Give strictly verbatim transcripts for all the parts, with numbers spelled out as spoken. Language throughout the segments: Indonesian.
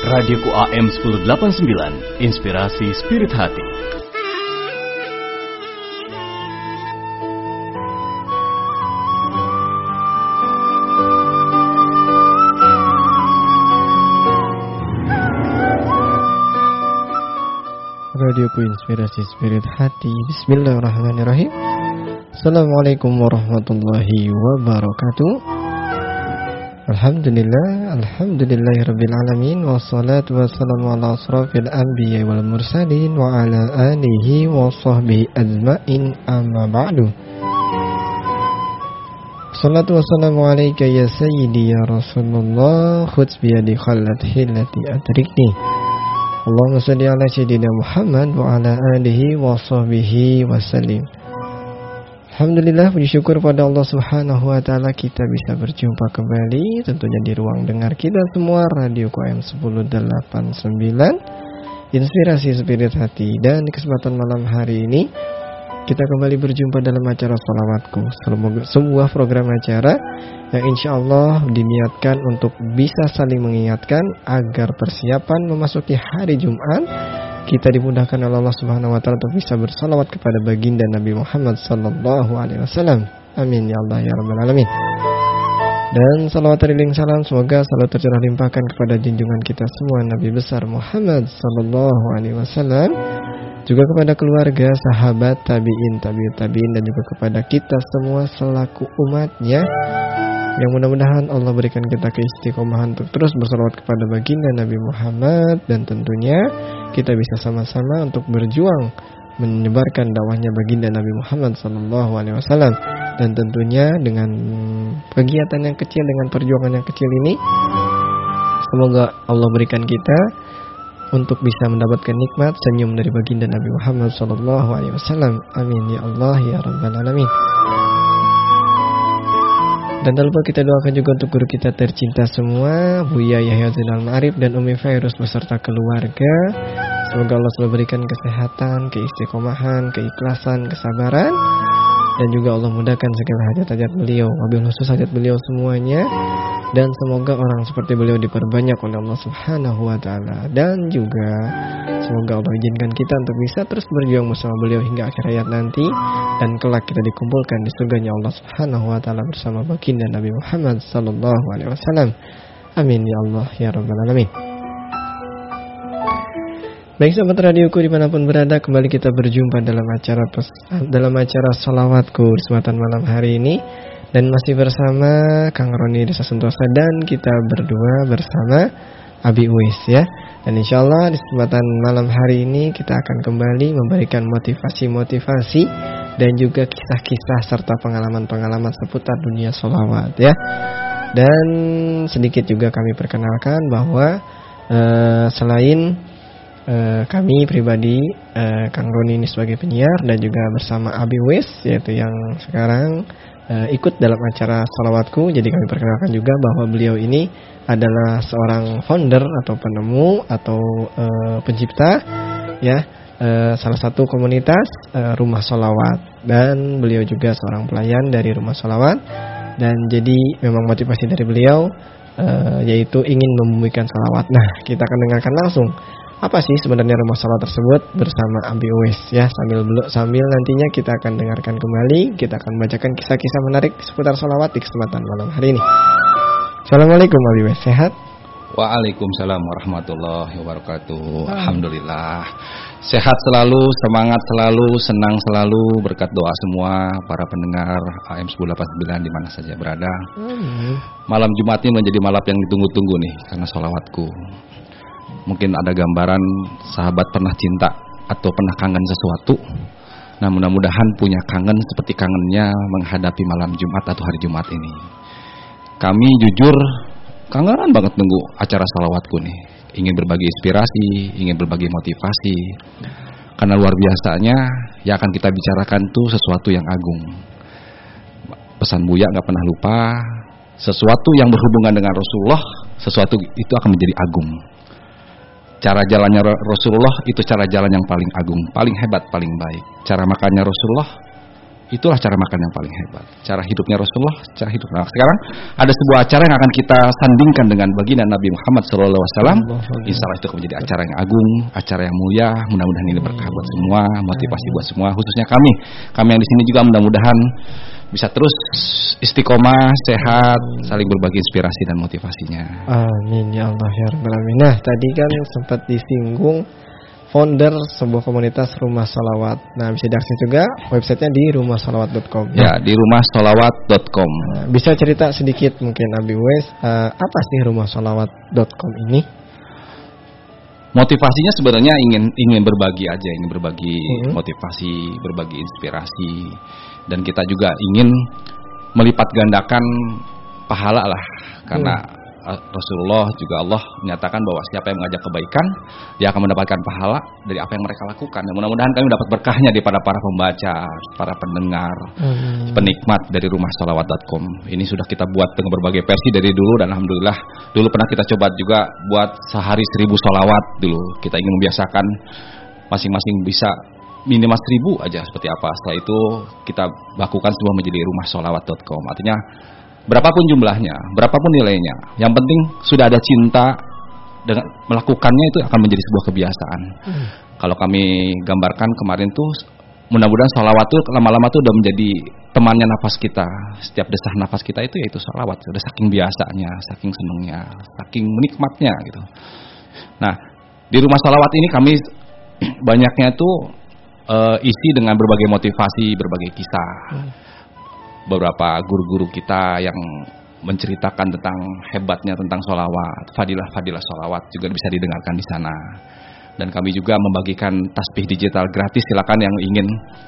Radioku A M seribu delapan puluh sembilan, Inspirasi Spirit Hati. Radioku Inspirasi Spirit Hati. Bismillahirrahmanirrahim. Assalamualaikum warahmatullahi wabarakatuh. Alhamdulillah, alhamdulillahirabbil alamin, wassalatu wassalamu ala asrofil anbiya wal mursalin wa ala alihi wa sahbihi ajma'in, amma ba'du. Salatu wassalamu alaika ya sayyidi ya Rasulullah, khudz biyadi khallat hillati adrikni. Allahumma salli ala sayyidina Muhammad wa ala alihi wa sahbihi wa sallim. Alhamdulillah, puji syukur pada Allah Subhanahu wa taala kita bisa berjumpa kembali tentunya di ruang dengar kita semua Radio K M seribu delapan puluh sembilan Inspirasi Spirit Hati. Dan di kesempatan malam hari ini kita kembali berjumpa dalam acara Sholawatku, sebuah program acara yang insya Allah diniatkan untuk bisa saling mengingatkan agar persiapan memasuki hari Jumat kita dimudahkan oleh Allah Subhanahu wa taala untuk bisa bersalawat kepada baginda Nabi Muhammad sallallahu alaihi wasallam. Amin ya Allah ya rabbal alamin. Dan salawat teriling salam semoga selalu tercurah limpahkan kepada junjungan kita semua Nabi besar Muhammad sallallahu alaihi wasallam, juga kepada keluarga, sahabat, tabi'in, tabi'ut tabi'in, dan juga kepada kita semua selaku umatnya, yang mudah-mudahan Allah berikan kita keistiqomahan untuk terus bersalawat kepada baginda Nabi Muhammad. Dan tentunya kita bisa sama-sama untuk berjuang menyebarkan dakwahnya baginda Nabi Muhammad sallallahu alaihi wasallam. Dan tentunya dengan kegiatan yang kecil, dengan perjuangan yang kecil ini, semoga Allah berikan kita untuk bisa mendapatkan nikmat senyum dari baginda Nabi Muhammad sallallahu alaihi wasallam. Amin ya Allah ya rabbal alamin. Dan tak lupa kita doakan juga untuk guru kita tercinta semua, Buya Yahya Zainal Ma'arif dan Umi Fairuz beserta keluarga. Semoga Allah selalu berikan kesehatan, keistiqomahan, keikhlasan, kesabaran, dan juga Allah mudahkan segala hajat-hajat beliau, wabil khusus hajat beliau semuanya. Dan semoga orang seperti beliau diperbanyak oleh Allah Subhanahu wa taala. Dan juga semoga Allah izinkan kita untuk bisa terus berjuang bersama beliau hingga akhir hayat nanti, dan kelak kita dikumpulkan di surganya Allah Subhanahu wa taala bersama baginda Nabi Muhammad sallallahu alaihi wasallam. Amin ya Allah ya rabbal alamin. Baik sahabat radioku dimanapun berada, kembali kita berjumpa dalam acara pesan, dalam acara Sholawatku di kesempatan malam hari ini. Dan masih bersama Kang Roni Desa Sentosa dan kita berdua bersama Abi Uwais ya. Dan insya Allah di kesempatan malam hari ini kita akan kembali memberikan motivasi-motivasi dan juga kisah-kisah serta pengalaman-pengalaman seputar dunia sholawat ya. Dan sedikit juga kami perkenalkan bahwa uh, selain uh, kami pribadi, uh, Kang Roni ini sebagai penyiar dan juga bersama Abi Uwais yaitu yang sekarang Uh, ikut dalam acara Sholawatku. Jadi kami perkenalkan juga bahwa beliau ini adalah seorang founder atau penemu atau uh, pencipta ya uh, salah satu komunitas uh, Rumah Sholawat, dan beliau juga seorang pelayan dari Rumah Sholawat. Dan jadi memang motivasi dari beliau uh, yaitu ingin membumikan sholawat. Nah, kita akan dengarkan langsung apa sih sebenarnya Rumah Sholawat tersebut bersama Abi Uwais ya. Sambil sambil nantinya kita akan dengarkan kembali, kita akan membacakan kisah-kisah menarik seputar sholawat di kesempatan malam hari ini. Assalamualaikum Abi Uwais, sehat? Waalaikumsalam warahmatullahi wabarakatuh. Alhamdulillah sehat selalu, semangat selalu, senang selalu berkat doa semua para pendengar A M seribu delapan puluh sembilan di mana saja berada. Hmm. Malam Jumat ini menjadi malam yang ditunggu-tunggu nih karena sholawatku. Mungkin ada gambaran sahabat pernah cinta atau pernah kangen sesuatu. Nah, mudah-mudahan punya kangen seperti kangennya menghadapi malam Jumat atau hari Jumat ini. Kami jujur kangen banget nunggu acara salawatku nih. Ingin berbagi inspirasi, ingin berbagi motivasi. Karena luar biasanya yang akan kita bicarakan tuh sesuatu yang agung. Pesan Buya gak pernah lupa, sesuatu yang berhubungan dengan Rasulullah, sesuatu itu akan menjadi agung. Cara jalannya Rasulullah itu cara jalan yang paling agung, paling hebat, paling baik. Cara makannya Rasulullah itulah cara makan yang paling hebat. Cara hidupnya Rasulullah, cara hidup. Nah, sekarang ada sebuah acara yang akan kita sandingkan dengan baginda Nabi Muhammad shallallahu alaihi wasallam. Insya Allah itu akan menjadi acara yang agung, acara yang mulia. Mudah-mudahan ini berkah buat semua, motivasi buat semua, khususnya kami. Kami yang di sini juga mudah-mudahan bisa terus istiqomah, sehat, saling berbagi inspirasi dan motivasinya. Amin ya Allah ya Rabbal Alamin. Nah, tadi kan sempat disinggung founder sebuah komunitas Rumah Sholawat. Nah, bisa diakses juga websitenya di rumah sholawat dot com. Ya, di rumah sholawat dot com. Nah, bisa cerita sedikit mungkin Abi Uwais, uh, apa sih rumah sholawat dot com ini? Motivasinya sebenarnya ingin ingin berbagi aja, ingin berbagi mm-hmm. motivasi, berbagi inspirasi, dan kita juga ingin melipat gandakan pahala lah, karena mm. Rasulullah juga Allah menyatakan bahwa siapa yang mengajak kebaikan, dia akan mendapatkan pahala dari apa yang mereka lakukan. Dan mudah-mudahan kami dapat berkahnya daripada para pembaca, para pendengar, hmm. penikmat dari rumah sholawat dot com. Ini sudah kita buat dengan berbagai versi dari dulu, dan alhamdulillah dulu pernah kita coba juga buat sehari seribu sholawat dulu. Kita ingin membiasakan masing-masing bisa minimal seribu aja seperti apa. Setelah itu kita lakukan semua menjadi rumah sholawat dot com. Artinya berapapun jumlahnya, berapapun nilainya, yang penting sudah ada cinta dengan melakukannya, itu akan menjadi sebuah kebiasaan. Hmm. Kalau kami gambarkan kemarin tuh, mudah-mudahan sholawat tuh lama-lama tuh udah menjadi temannya nafas kita. Setiap desah nafas kita itu yaitu sholawat. Udah saking biasanya, saking senengnya, saking menikmatnya gitu. Nah, di rumah sholawat ini kami banyaknya tuh uh, isi dengan berbagai motivasi, berbagai kisah. Hmm. Beberapa guru-guru kita yang menceritakan tentang hebatnya tentang sholawat, fadilah-fadilah sholawat juga bisa didengarkan di sana. Dan kami juga membagikan tasbih digital gratis. Silakan yang ingin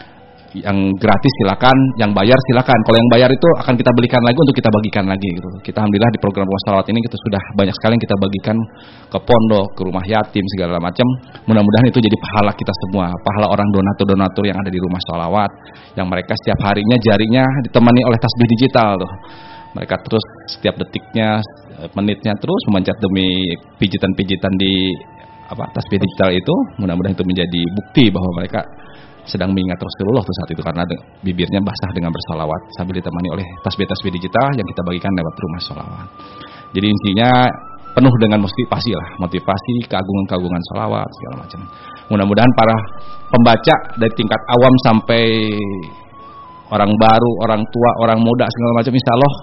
yang gratis silakan, yang bayar silakan. Kalau yang bayar itu akan kita belikan lagi untuk kita bagikan lagi gitu. Kita alhamdulillah di program rumah sholawat ini kita sudah banyak sekali yang kita bagikan ke pondok, ke rumah yatim segala macam. Mudah-mudahan itu jadi pahala kita semua, pahala orang donatur-donatur yang ada di rumah sholawat, yang mereka setiap harinya jarinya ditemani oleh tasbih digital tuh. Mereka terus setiap detiknya, menitnya terus memanjat demi pijitan-pijitan di apa tasbih digital itu. Mudah-mudahan itu menjadi bukti bahwa mereka sedang mengingat Rasulullah tuh saat itu, karena bibirnya basah dengan bersalawat sambil ditemani oleh tasbih-tasbih digital yang kita bagikan lewat rumah sholawat. Jadi intinya penuh dengan motivasi lah, motivasi, keagungan-keagungan sholawat segala macam. Mudah-mudahan para pembaca dari tingkat awam sampai orang baru, orang tua, orang muda segala macam, insya Allah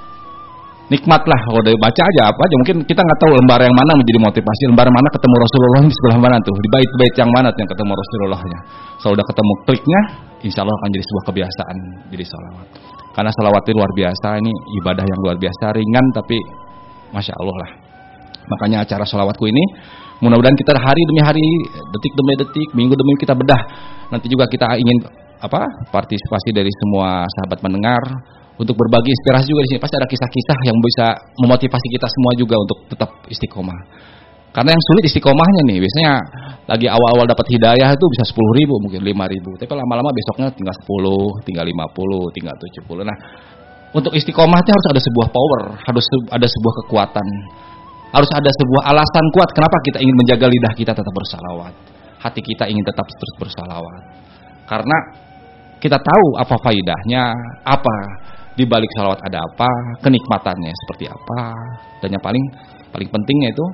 nikmat lah. Kalau udah baca aja apa aja, mungkin kita nggak tahu lembar yang mana menjadi motivasi, lembar mana ketemu Rasulullah di sebelah mana tuh, di bait-bait yang mana tuh yang ketemu Rasulullahnya. Kalau udah ketemu kliknya, insya Allah akan jadi sebuah kebiasaan jadi sholawat. Karena sholawat itu luar biasa, ini ibadah yang luar biasa, ringan tapi masya Allah lah. Makanya acara sholawatku ini mudah-mudahan kita hari demi hari, detik demi detik, minggu demi minggu kita bedah. Nanti juga kita ingin apa partisipasi dari semua sahabat pendengar untuk berbagi inspirasi juga di sini. Pasti ada kisah-kisah yang bisa memotivasi kita semua juga untuk tetap istiqomah. Karena yang sulit istiqomahnya nih, biasanya lagi awal-awal dapat hidayah itu bisa sepuluh ribu, mungkin lima ribu. Tapi lama-lama besoknya tinggal sepuluh, tinggal lima puluh, tinggal tujuh puluh. Nah, untuk istiqomahnya harus ada sebuah power, harus ada sebuah kekuatan. Harus ada sebuah alasan kuat kenapa kita ingin menjaga lidah kita tetap bersalawat. Hati kita ingin tetap terus bersalawat. Karena kita tahu apa faidahnya, apa di balik salawat ada apa, kenikmatannya seperti apa, dan yang paling paling pentingnya itu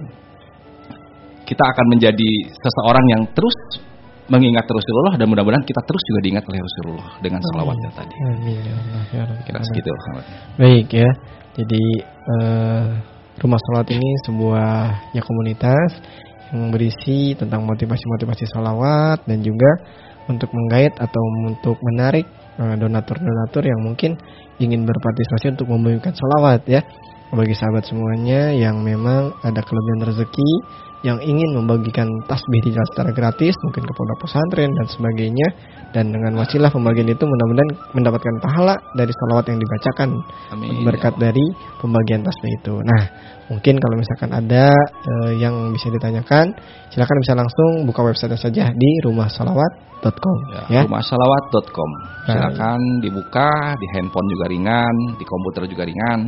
kita akan menjadi seseorang yang terus mengingat Rasulullah, dan mudah-mudahan kita terus juga diingat oleh Rasulullah dengan salawatnya tadi. Amin ya Allah ya Rabbi. Kira segitu. Baik ya. Jadi uh, rumah salawat ini sebuah ya komunitas yang berisi tentang motivasi-motivasi salawat, dan juga untuk menggait atau untuk menarik donatur-donatur yang mungkin ingin berpartisipasi untuk membagikan salawat ya. Bagi sahabat semuanya yang memang ada kelebihan rezeki, yang ingin membagikan tasbih digital secara gratis, mungkin ke pondok pesantren dan sebagainya, dan dengan wasilah pembagian itu mudah-mudahan mendapatkan pahala dari salawat yang dibacakan. Amin. Berkat dari pembagian tasbih itu. Nah, mungkin kalau misalkan ada eh, yang bisa ditanyakan, silakan bisa langsung buka website saja di rumah sholawat dot com ya, ya. rumah sholawat dot com. Silakan dibuka, di handphone juga ringan, di komputer juga ringan.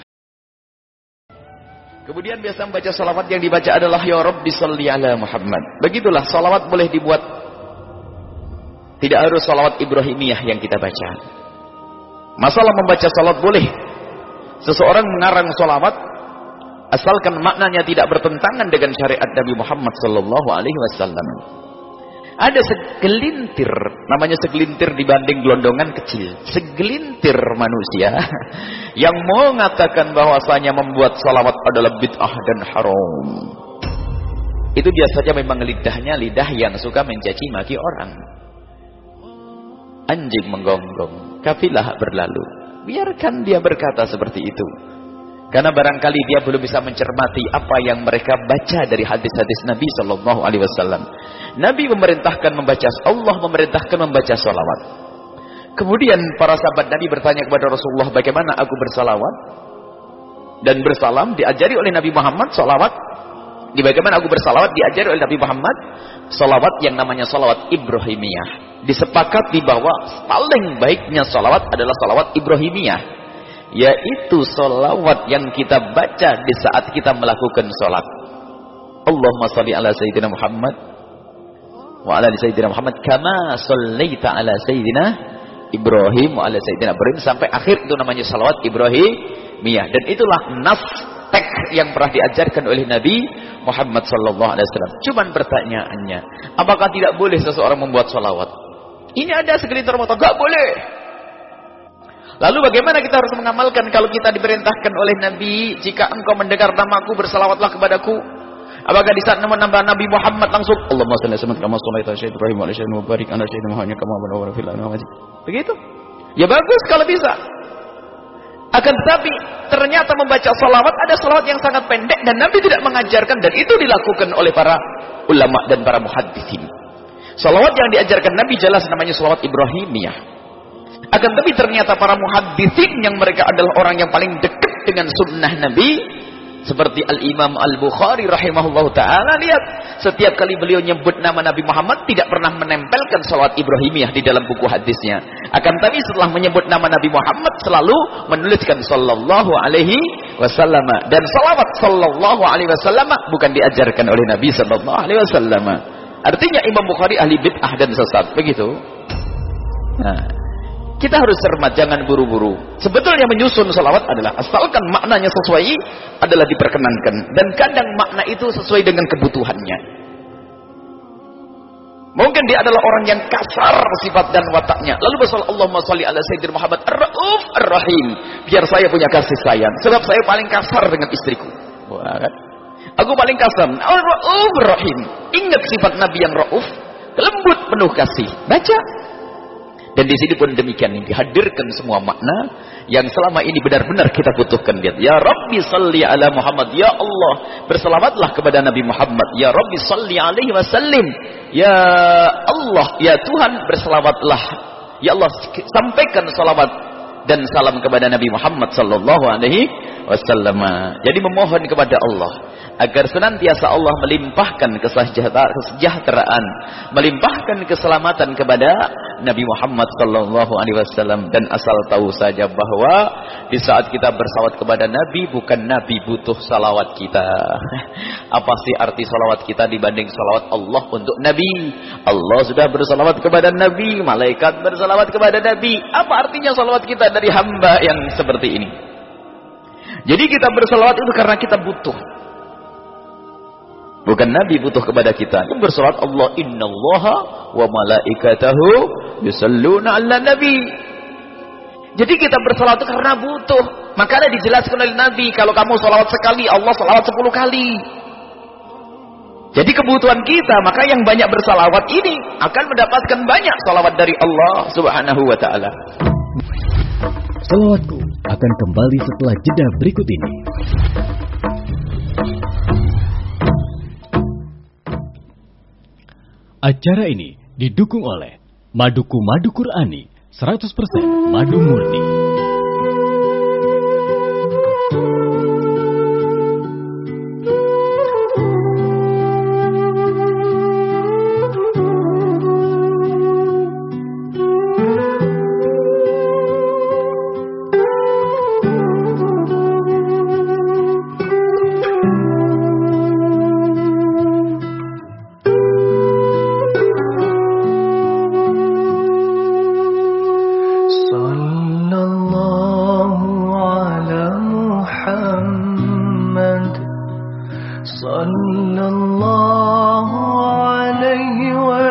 Kemudian biasa membaca salawat yang dibaca adalah Ya Rabbi Shalli ala Muhammad. Begitulah salawat boleh dibuat Tidak harus salawat Ibrahimiyah yang kita baca. Masalah membaca salawat boleh. Seseorang mengarang salawat asalkan maknanya tidak bertentangan dengan syariat Nabi Muhammad sallallahu alaihi wasallam. Ada segelintir, namanya segelintir dibanding gelondongan kecil, segelintir manusia yang mengatakan bahwasanya membuat salawat adalah bid'ah dan haram. Itu biasanya memang lidahnya lidah yang suka mencaci maki orang. Anjing menggonggong, kafilah berlalu. Biarkan dia berkata seperti itu. Karena barangkali dia belum bisa mencermati apa yang mereka baca dari hadis-hadis Nabi Sallallahu Alaihi Wasallam. Nabi memerintahkan membaca, Allah memerintahkan membaca salawat. Kemudian para sahabat Nabi bertanya kepada Rasulullah, bagaimana aku bersalawat dan bersalam? Diajari oleh Nabi Muhammad salawat. Di bagaimana aku bersalawat diajari oleh Nabi Muhammad salawat yang namanya salawat Ibrahimiyah. Disepakati bahwa paling baiknya salawat adalah salawat Ibrahimiyah, yaitu salawat yang kita baca di saat kita melakukan salat. Allahumma shalli ala sayyidina Muhammad wa ala ali sayyidina Muhammad kama shallaita ala sayyidina Ibrahim wa ala sayyidina Ibrahim sampai akhir, itu namanya salawat Ibrahimiyah. Dan itulah nas teks yang pernah diajarkan oleh Nabi Muhammad sallallahu alaihi wasallam. Cuman pertanyaannya, apakah tidak boleh seseorang membuat salawat? Ini ada segelintir motor, gak boleh. Lalu bagaimana kita harus mengamalkan kalau kita diperintahkan oleh Nabi, jika engkau mendengar namaku bersalawatlah kepadaku? Apakah di saat nama Nabi Muhammad langsung Allahumma shalli ala kama shallaita ala sayyidina Ibrahim wa ala sayyidina Mubarak ala sayyidina Muhammad kama barakta fil alamin? Begitu? Ya bagus kalau bisa. Akan tetapi ternyata membaca salawat ada salawat yang sangat pendek dan Nabi tidak mengajarkan, dan itu dilakukan oleh para ulama dan para muhadditsin. Salawat yang diajarkan Nabi jelas namanya salawat Ibrahimiyah. Akan tetapi ternyata para muhadditsin yang mereka adalah orang yang paling dekat dengan sunnah Nabi, seperti Al-Imam Al-Bukhari rahimahullah ta'ala, lihat setiap kali beliau nyebut nama Nabi Muhammad tidak pernah menempelkan salawat Ibrahimiyah di dalam buku hadisnya. Akan tetapi setelah menyebut nama Nabi Muhammad selalu menuliskan sallallahu alaihi wasallam, dan salawat sallallahu alaihi wasallam bukan diajarkan oleh Nabi sallallahu alaihi wasallam. Artinya Imam Bukhari ahli bid'ah dan sesat, begitu. Nah, kita harus cermat, jangan buru-buru. Sebetulnya menyusun salawat adalah asalkan maknanya sesuai adalah diperkenankan, dan kadang makna itu sesuai dengan kebutuhannya. Mungkin dia adalah orang yang kasar sifat dan wataknya, lalu bersalawat Allahumma shalli ala sayyidina Muhammad ar-rauf ar-rahim, biar saya punya kasih sayang, sebab saya paling kasar dengan istriku. Wah, kan? Aku paling kasar. Ar-rauf ar-rahim. Ingat sifat Nabi yang rauf, lembut, penuh kasih. Baca. Dan di sini pun demikian, dihadirkan semua makna yang selama ini benar-benar kita butuhkan. Lihat, ya Rabbi salli ala Muhammad, ya Allah bersalawatlah kepada Nabi Muhammad, ya Rabbi salli alaihi wasallim, ya Allah, ya Tuhan bersalawatlah, ya Allah sampaikan salawat dan salam kepada Nabi Muhammad sallallahu alaihi wasallam. Jadi memohon kepada Allah agar senantiasa Allah melimpahkan kesejahteraan, melimpahkan keselamatan kepada Nabi Muhammad sallallahu alaihi wasallam. Dan asal tahu saja bahwa di saat kita bersalawat kepada Nabi, bukan Nabi butuh salawat kita. Apa sih arti salawat kita dibanding salawat Allah untuk Nabi? Allah sudah bersalawat kepada Nabi, malaikat bersalawat kepada Nabi. Apa artinya salawat kita dari hamba yang seperti ini? Jadi kita bersalawat itu karena kita butuh. Bukan Nabi butuh kepada kita. Yang bersalawat Allah, innallaha wa malaikatahu yusalluna 'alan nabi. Jadi kita bersalawat itu karena butuh. Makanya dijelaskan oleh Nabi, kalau kamu salawat sekali, Allah salawat sepuluh kali. Jadi kebutuhan kita, maka yang banyak bersalawat ini akan mendapatkan banyak salawat dari Allah Subhanahu wa taala. Salawatku akan kembali setelah jeda berikut ini. Acara ini didukung oleh Maduku Madu Qur'ani, seratus persen madu murni. sallallahu alaihi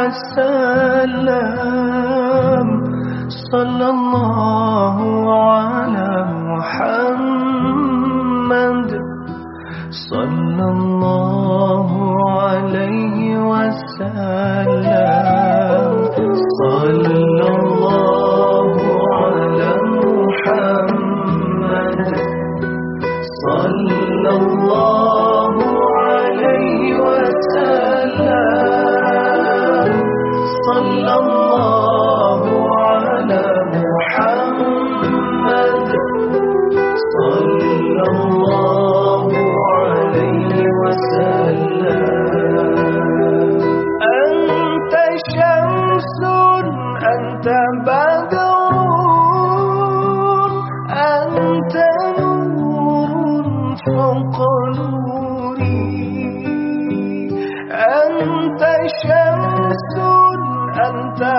wasallam, sallallahu ala Muhammad, sallallahu alaihi wasallam, sallallahu ala Muhammad, sallallahu alaihi wasallam, sallallahu ala Muhammad, sallallahu alaihi wasallam. Anta syamsun, anta badrun, anta nurun fawqa nuri. Anta syamsun, anta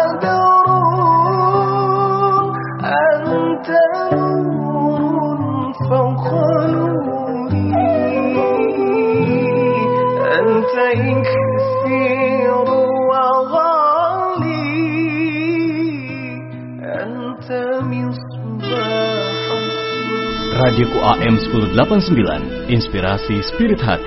badrun, anta nurun fawqa nuri. Anta ikhthir wa ghali, anta misbah. Radioku A M sepuluh delapan puluh sembilan, inspirasi spirit hati.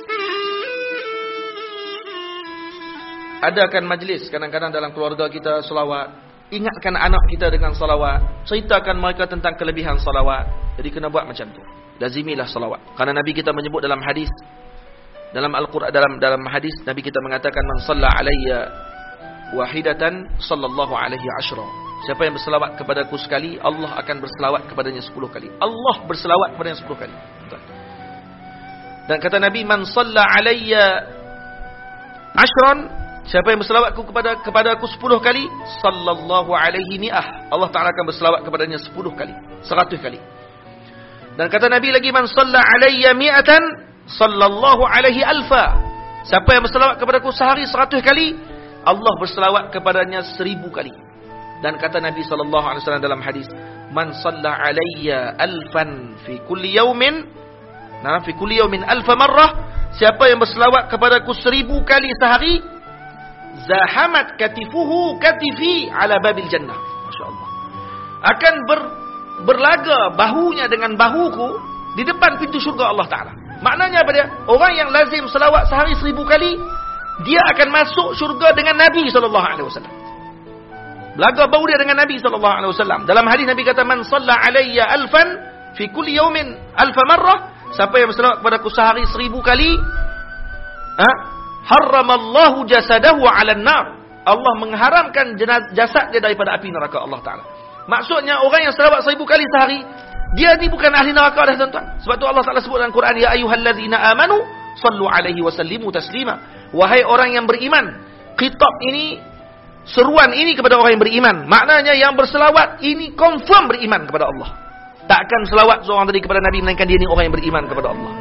Adakan majlis kadang-kadang dalam keluarga kita salawat. Ingatkan anak kita dengan salawat. Ceritakan mereka tentang kelebihan salawat. Jadi kena buat macam tu. Lazimilah salawat. Karena Nabi kita menyebut dalam hadis, dalam Al-Quran, dalam dalam hadis Nabi kita mengatakan, man shalla alayya wahidatan sallallahu alaihi ashra. Siapa yang berselawat kepadaku sekali, Allah akan berselawat kepadanya sepuluh kali. Allah berselawat kepadanya sepuluh kali. Dan kata Nabi, man shalla alayya ashran, siapa yang berselawatku kepada kepadaku sepuluh kali, sallallahu alaihi mi'ah, Allah Ta'ala akan berselawat kepadanya sepuluh kali, seratus kali. Dan kata Nabi lagi, man shalla alayya mi'atan, sallallahu alaihi alfa. Siapa yang berselawat kepadaku sehari seratus kali, Allah berselawat kepadanya seribu kali. Dan kata Nabi sallallahu alaihi wasallam dalam hadis, man shalla alayya alfan fi kulli yawmin, nah fi kulli yawmin alfa marrah, siapa yang berselawat kepadaku seribu kali sehari, zahamat katifuhu katifi ala babil jannah. Masya-Allah. Akan ber, berlaga bahunya dengan bahuku di depan pintu syurga Allah Taala. Maknanya apa dia? Orang yang lazim selawat sehari seribu kali, dia akan masuk syurga dengan Nabi sallallahu alaihi wasallam. Belaga bau dia dengan Nabi sallallahu alaihi wasallam. Dalam hadis Nabi kata, man shalla alayya alfan fi kulli yawmin alfa marrah, siapa yang berselawat kepadaku sehari seribu kali, ha? Harramallahu jasadahu 'alan nar. Allah mengharamkan jasad dia daripada api neraka Allah Taala. Maksudnya orang yang selawat seribu kali sehari, dia ni bukan ahli neraka dah tuan-tuan. Sebab tu Allah Taala sebut dalam Quran, ya ayyuhallazina amanu sallu alaihi wa sallimu taslima. Wahai orang yang beriman. Khitab ini, seruan ini kepada orang yang beriman. Maknanya yang berselawat ini confirm beriman kepada Allah. Takkan selawat seorang tadi kepada Nabi melainkan dia ni orang yang beriman kepada Allah.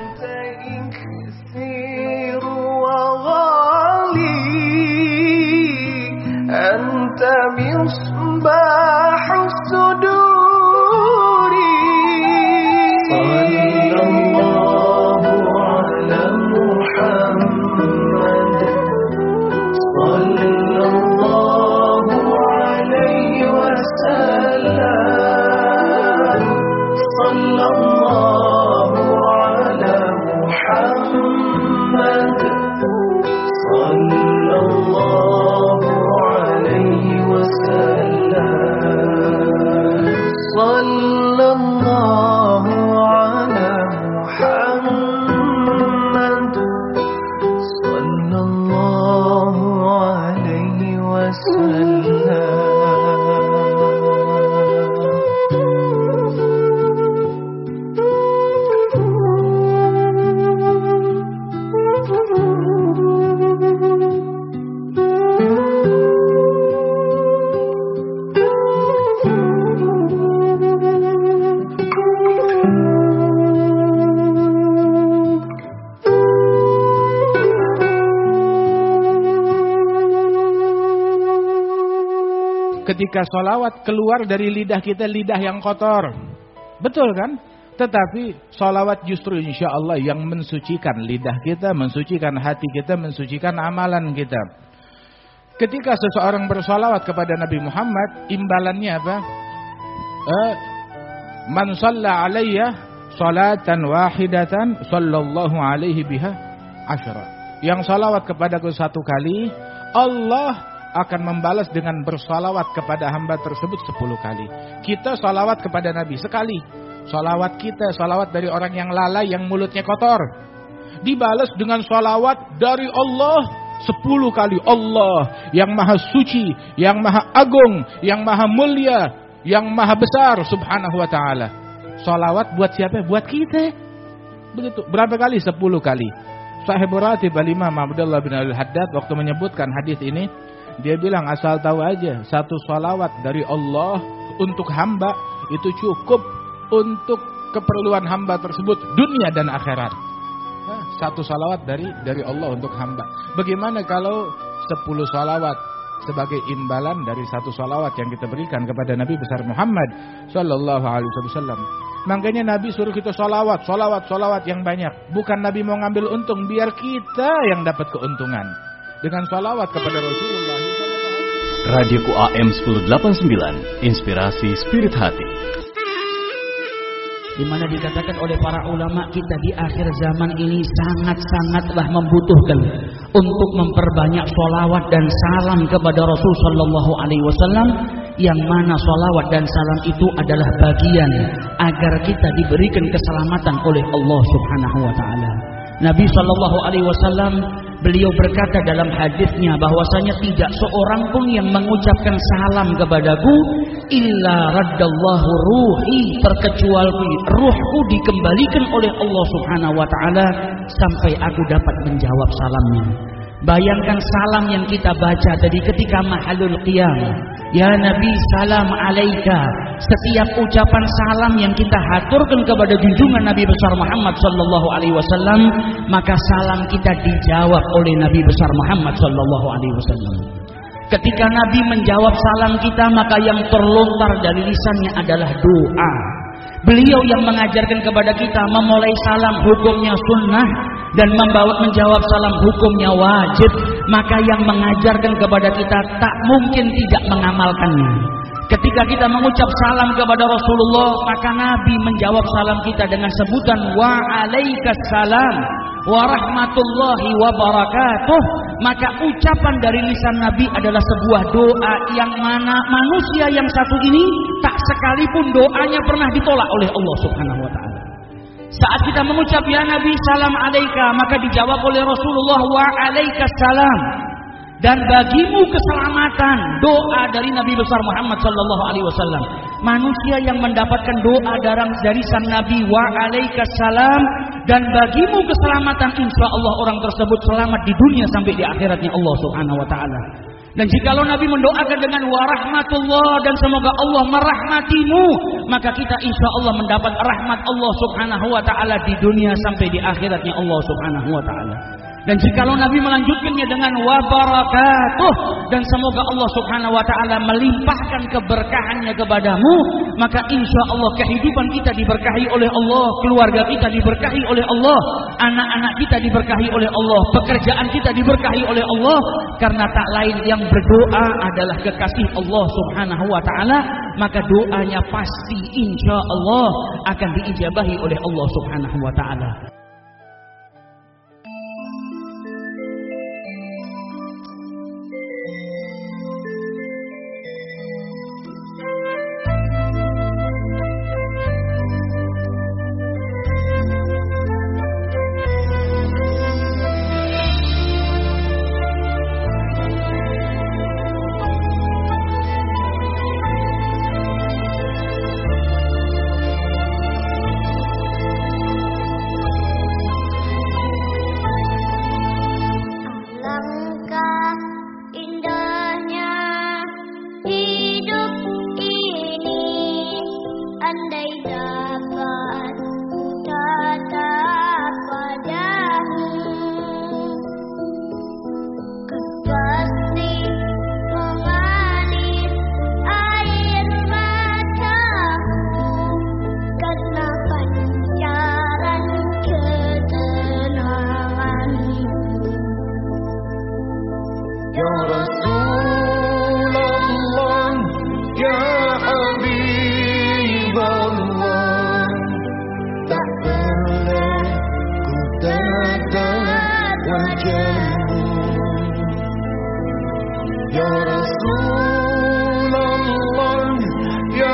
Anta misbahus suduri, sallallahu ala Muhammad, sallallahu alaihi wasallam, sallallahu ala Muhammad, sallallahu alaihi wasallam, sallallahu ala Muhammad, sallallahu alaihi wasallam. Ketika sholawat keluar dari lidah kita lidah yang kotor, betul kan? Tetapi salawat justru insya Allah yang mensucikan lidah kita, mensucikan hati kita, mensucikan amalan kita. Ketika seseorang bersalawat kepada Nabi Muhammad, imbalannya apa? Eh, Man shalla alayya salatan wahidatan sallallahu alaihi biha asyara. Yang salawat kepadaku satu kali, Allah akan membalas dengan bersalawat kepada hamba tersebut sepuluh kali. Kita salawat kepada Nabi sekali. Salawat kita, salawat dari orang yang lalai, yang mulutnya kotor, dibalas dengan salawat dari Allah sepuluh kali. Allah yang maha suci, yang maha agung, yang maha mulia, yang maha besar subhanahu wa ta'ala. Salawat buat siapa? Buat kita. Begitu. Berapa kali? Sepuluh kali. Sahibul Ratib Al-Imam Abdullah bin Al-Haddad waktu menyebutkan hadis ini, dia bilang asal tahu aja, satu salawat dari Allah untuk hamba itu cukup untuk keperluan hamba tersebut dunia dan akhirat. Nah, satu salawat dari dari Allah untuk hamba. Bagaimana kalau sepuluh salawat sebagai imbalan dari satu salawat yang kita berikan kepada Nabi besar Muhammad sallallahu alaihi wasallam. Makanya Nabi suruh kita salawat, salawat, salawat yang banyak. Bukan Nabi mau ngambil untung, biar kita yang dapat keuntungan dengan salawat kepada Rasulullah. Radio Q A M sepuluh delapan puluh sembilan, inspirasi spirit hati. Di mana dikatakan oleh para ulama kita di akhir zaman ini sangat-sangatlah membutuhkan untuk memperbanyak sholawat dan salam kepada Rasul Sallallahu Alaihi Wasallam, yang mana sholawat dan salam itu adalah bagian agar kita diberikan keselamatan oleh Allah Subhanahu Wa Taala. Nabi Sallallahu Alaihi Wasallam beliau berkata dalam hadisnya bahwasanya tidak seorang pun yang mengucapkan salam kepadaku illa raddallahu ruhi, terkecuali ruhku dikembalikan oleh Allah Subhanahu wa taala sampai aku dapat menjawab salamnya. Bayangkan salam yang kita baca tadi ketika mahalul qiyam, ya Nabi salam alaika. Setiap ucapan salam yang kita haturkan kepada junjungan Nabi besar Muhammad sallallahu alaihi wasallam, maka salam kita dijawab oleh Nabi besar Muhammad sallallahu alaihi wasallam. Ketika Nabi menjawab salam kita, maka yang terlontar dari lisannya adalah doa. Beliau yang mengajarkan kepada kita memulai salam hukumnya sunnah dan membawa menjawab salam hukumnya wajib, maka yang mengajarkan kepada kita tak mungkin tidak mengamalkannya. Ketika kita mengucap salam kepada Rasulullah, maka Nabi menjawab salam kita dengan sebutan wa alaikassalam wa rahmatullahi wa barakatuh. Maka ucapan dari lisan Nabi adalah sebuah doa yang mana manusia yang satu ini tak sekalipun doanya pernah ditolak oleh Allah Subhanahu wa taala. Saat kita mengucap ya Nabi salam alaika, maka dijawab oleh Rasulullah wa alaikassalam. Dan bagimu keselamatan, doa dari Nabi besar Muhammad sallallahu alaihi wasallam. Manusia yang mendapatkan doa dari sang Nabi wa alaikassalam, dan bagimu keselamatan, insya Allah orang tersebut selamat di dunia sampai di akhiratnya Allah Subhanahu wa taala. Dan jikalau Nabi mendoakan dengan wa rahmatullah dan semoga Allah merahmatimu, maka kita insya Allah mendapat rahmat Allah Subhanahu wa taala di dunia sampai di akhiratnya Allah Subhanahu wa taala. Dan jikalau Nabi melanjutkannya dengan wa barakatuh dan semoga Allah Subhanahu wa taala melimpahkan keberkahannya kepadamu, maka insya Allah kehidupan kita diberkahi oleh Allah, keluarga kita diberkahi oleh Allah, anak-anak kita diberkahi oleh Allah, pekerjaan kita diberkahi oleh Allah, karena tak lain yang berdoa adalah kekasih Allah Subhanahu wa taala, maka doanya pasti insya Allah akan diijabahi oleh Allah Subhanahu wa taala. Karena wajahmu. Ya Rasulullah, ya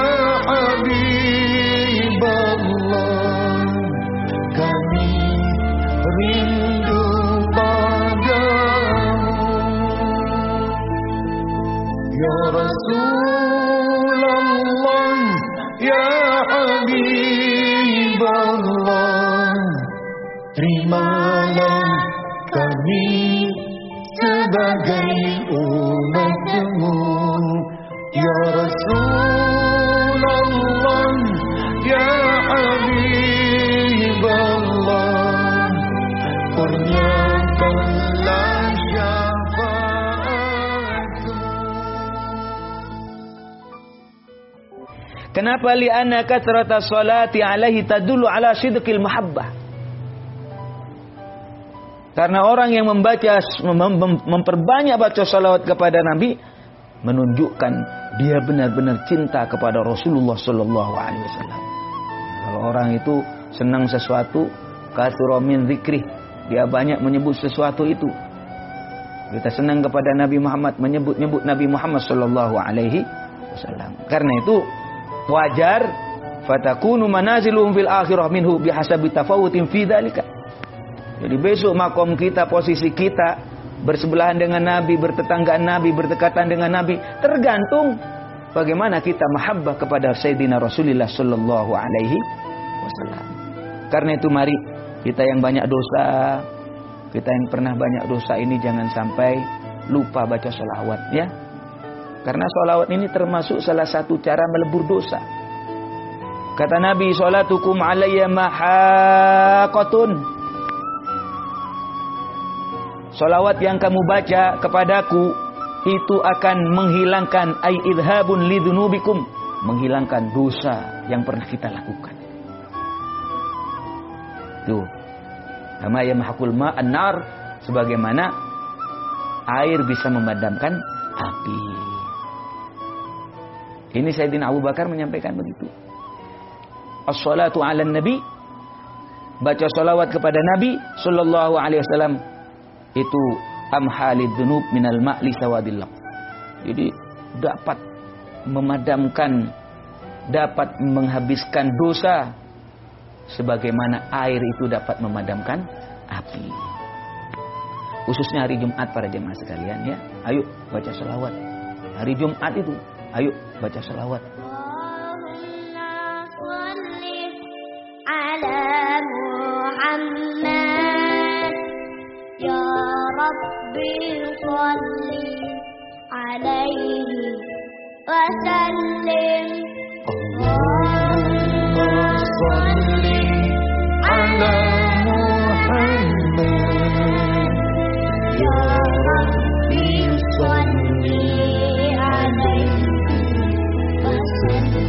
Habiballah, kami rindu padamu. Ya Rasulullah, ya Habiballah, terimalah kami sebagai umatmu. Ya Rasulullah, ya Habiballah, kurniakanlah syafaatmu. Kenapa? Li'anna kathrata salati alaihi tadullu ala sidqil mahabbah. Karena orang yang membaca, mem memperbanyak baca salawat kepada Nabi, menunjukkan dia benar-benar cinta kepada Rasulullah Sallallahu Alaihi Wasallam. Kalau orang itu senang sesuatu, katsura min dzikrih, dia banyak menyebut sesuatu itu. Kita senang kepada Nabi Muhammad, menyebut-nyebut Nabi Muhammad Sallallahu Alaihi Wasallam. Karena itu wajar, fatakunu manaziluhum fil akhirah minhu bihasabi tafawutin fi dzalika. Jadi besok makom kita, posisi kita bersebelahan dengan Nabi, bertetanggaan Nabi, berdekatan dengan Nabi, tergantung bagaimana kita mahabbah kepada Sayyidina Rasulullah Sallallahu Alaihi Wasallam. Karena itu mari kita yang banyak dosa, kita yang pernah banyak dosa ini jangan sampai lupa baca sholawat, ya. Karena sholawat ini termasuk salah satu cara melebur dosa. Kata Nabi, sholatukum alayya mahaqatun. Salawat yang kamu baca kepadaku itu akan menghilangkan ay idhabun lidunubikum, menghilangkan dosa yang pernah kita lakukan. Tuh, kama yamhaqul ma'an nar, sebagaimana air bisa memadamkan api. Ini Sayyidina Abu Bakar menyampaikan begitu. As-salatu 'alan nabi, baca salawat kepada Nabi sallallahu alaihi wasallam, itu amhalid dzunub minal ma'li sawadillah. Jadi dapat memadamkan, dapat menghabiskan dosa sebagaimana air itu dapat memadamkan api. Khususnya hari Jumat para jemaah sekalian, ya. Ayo baca selawat. Hari Jumat itu, ayo baca selawat. Allahumma shalli ala Muhammad. Ya Rabbi shalli alaihi wa sallim. Allahumma shalli ala Muhammad. Ya Rabbi shalli alaihi wa sallim.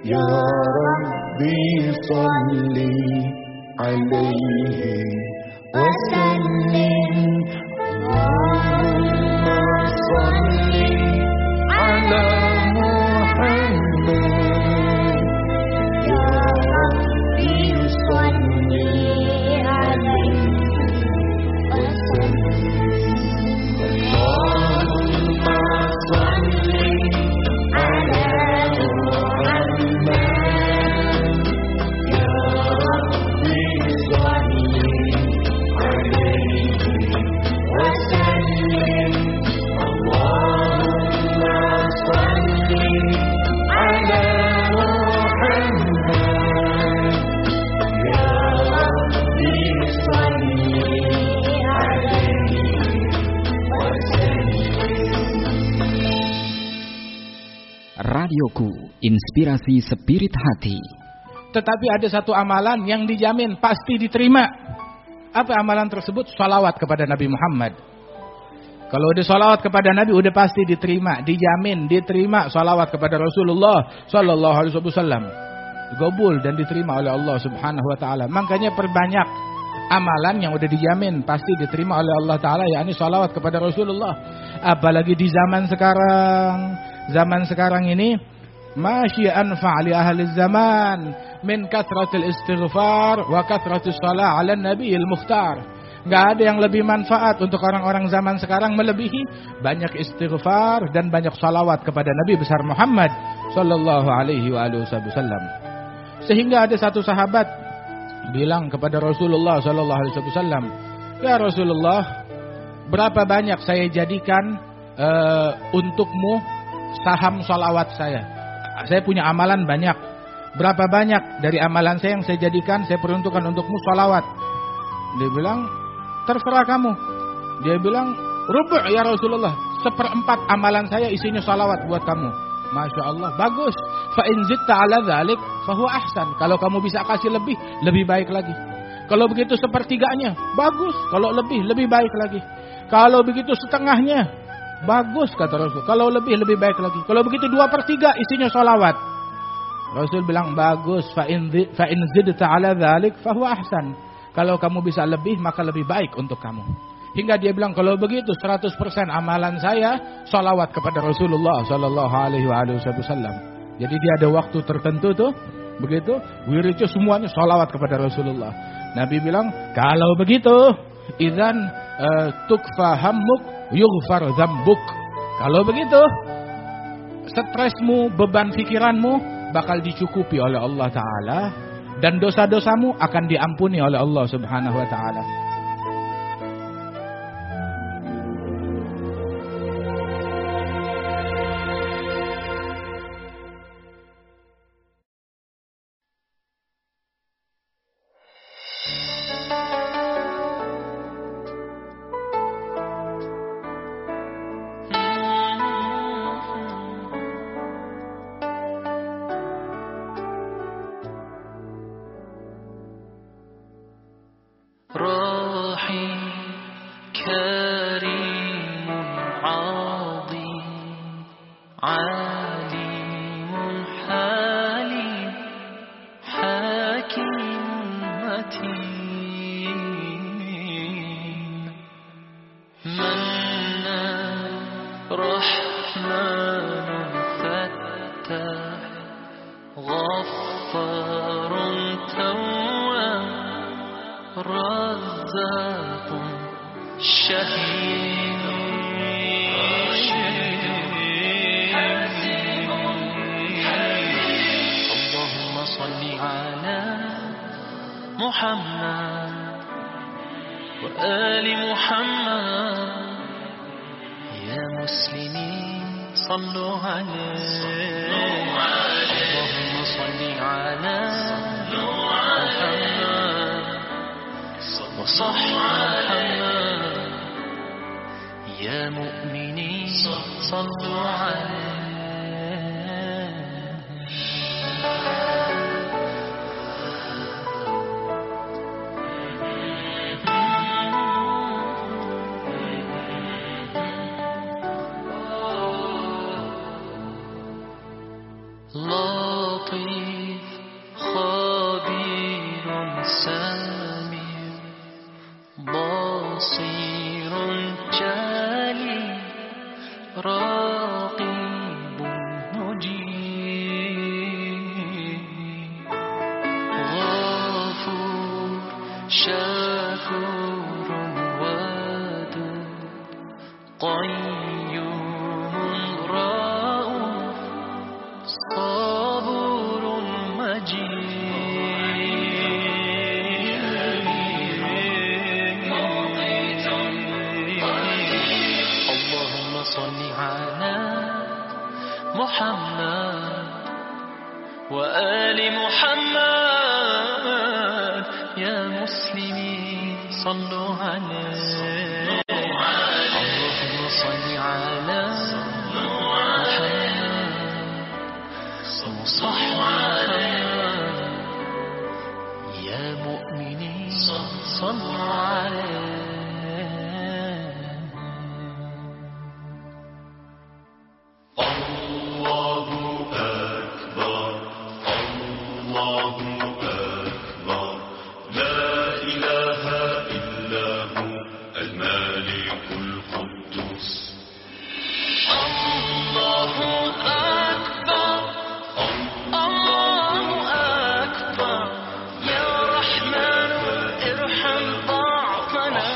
Ya Rabbi salli alaihi wa sallim. Allahumma salli ala Muhammad. Ya Rabbi salli alaihi wa sallim. Allahumma salli ala Radioku, inspirasi spirit hati. Tetapi ada satu amalan yang dijamin pasti diterima. Apa amalan tersebut? Salawat kepada Nabi Muhammad. Kalau udah salawat kepada Nabi udah pasti diterima, dijamin diterima salawat kepada Rasulullah sallallahu alaihi wasallam. Gobul dan diterima oleh Allah Subhanahu wa taala. Makanya perbanyak amalan yang udah dijamin pasti diterima oleh Allah taala, yakni salawat kepada Rasulullah. Apalagi di zaman sekarang. Zaman sekarang ini masya anfa' li ahli zaman min kathratil istighfar wa kathratis shalah 'ala nabiyil mukhtar. Enggak ada yang lebih manfaat untuk orang-orang zaman sekarang melebihi banyak istighfar dan banyak salawat kepada Nabi besar Muhammad sallallahu alaihi wa alihi wasallam. Sehingga ada satu sahabat bilang kepada Rasulullah sallallahu alaihi wasallam, "Ya Rasulullah, berapa banyak saya jadikan uh, untukmu saham salawat saya? Saya punya amalan banyak. Berapa banyak dari amalan saya yang saya jadikan, saya peruntukkan untukmu salawat?" Dia bilang, "Terserah kamu." Dia bilang, "Rubu' ya Rasulullah, seperempat amalan saya isinya salawat buat kamu." Masya Allah, bagus. Fa in zitta ala dzalik fahuwa ahsan. Kalau kamu bisa kasih lebih, lebih baik lagi. Kalau begitu sepertiganya, bagus. Kalau lebih, lebih baik lagi. Kalau begitu setengahnya, bagus kata Rasul. Kalau lebih, lebih baik lagi. Kalau begitu dua per tiga isinya salawat. Rasul bilang bagus. Fa in zidta ala dzalik fahuwa ahsan. Kalau kamu bisa lebih maka lebih baik untuk kamu. Hingga dia bilang kalau begitu seratus persen amalan saya salawat kepada Rasulullah sallallahu alaihi wasallam. Jadi dia ada waktu tertentu tuh, begitu wiridnya semuanya salawat kepada Rasulullah. Nabi bilang kalau begitu idzan uh, tukfa hammuk yughfar dzambuk. Kalau begitu stresmu, beban pikiranmu bakal dicukupi oleh Allah taala dan dosa-dosamu akan diampuni oleh Allah Subhanahu wa taala. لطيف خبير سميع بصير جليل رقيب مجيب غفور شكور ودود قيوم رؤوف صبور مجيد اللهم صل على محمد وآل محمد يا مسلمين صلوا عليه اللهم صل على محمد وصحبه يا مؤمنين صلوا عليه الله أكبر الله أكبر لا إله إلا هو الملك القدوس الله أكبر الله أكبر يا رحمن ارحم ضعفنا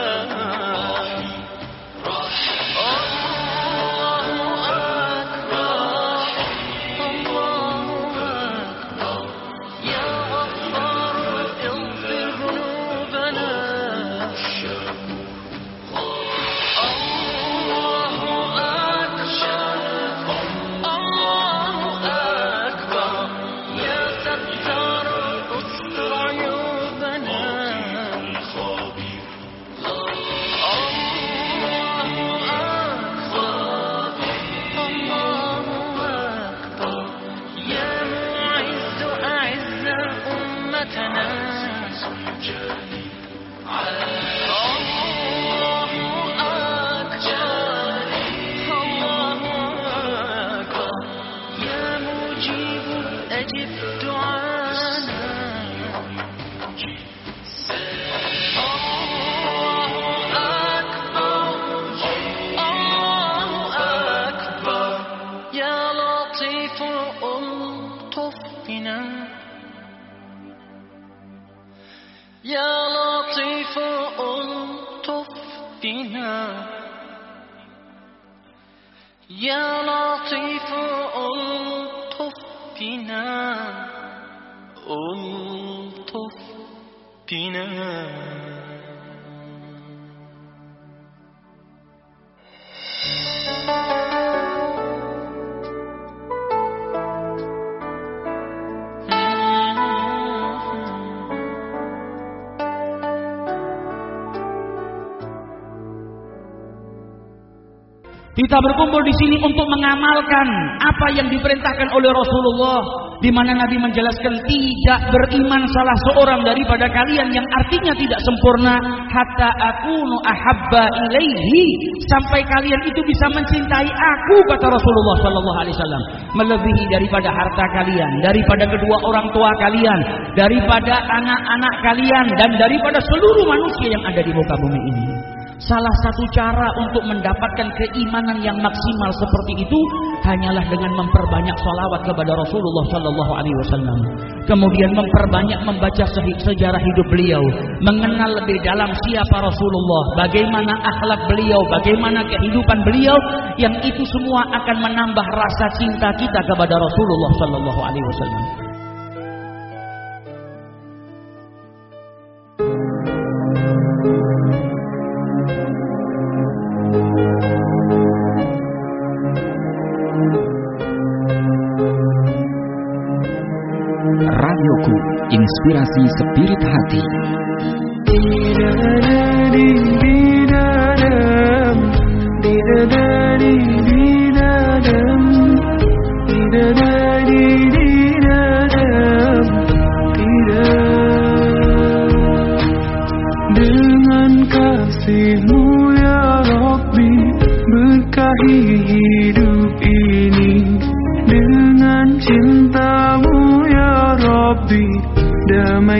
يا لطيف ألطف بنا يا لطيف ألطف بنا ألطف بنا Kita berkumpul di sini untuk mengamalkan apa yang diperintahkan oleh Rasulullah, di mana Nabi menjelaskan tidak beriman salah seorang daripada kalian yang artinya tidak sempurna hatta akunu ahabba ilaihi, sampai kalian itu bisa mencintai aku, kata Rasulullah sallallahu alaihi wasallam, melebihi daripada harta kalian, daripada kedua orang tua kalian, daripada anak-anak kalian, dan daripada seluruh manusia yang ada di muka bumi ini. Salah satu cara untuk mendapatkan keimanan yang maksimal seperti itu hanyalah dengan memperbanyak salawat kepada Rasulullah sallallahu alaihi wasallam. Kemudian memperbanyak membaca sejarah hidup beliau, mengenal lebih dalam siapa Rasulullah, bagaimana akhlak beliau, bagaimana kehidupan beliau, yang itu semua akan menambah rasa cinta kita kepada Rasulullah sallallahu alaihi wasallam. Radioku, inspirasi spirit hati. Dengan kasih-Mu ya Rabbi, berkahi hidup ini dengan cinta-Mu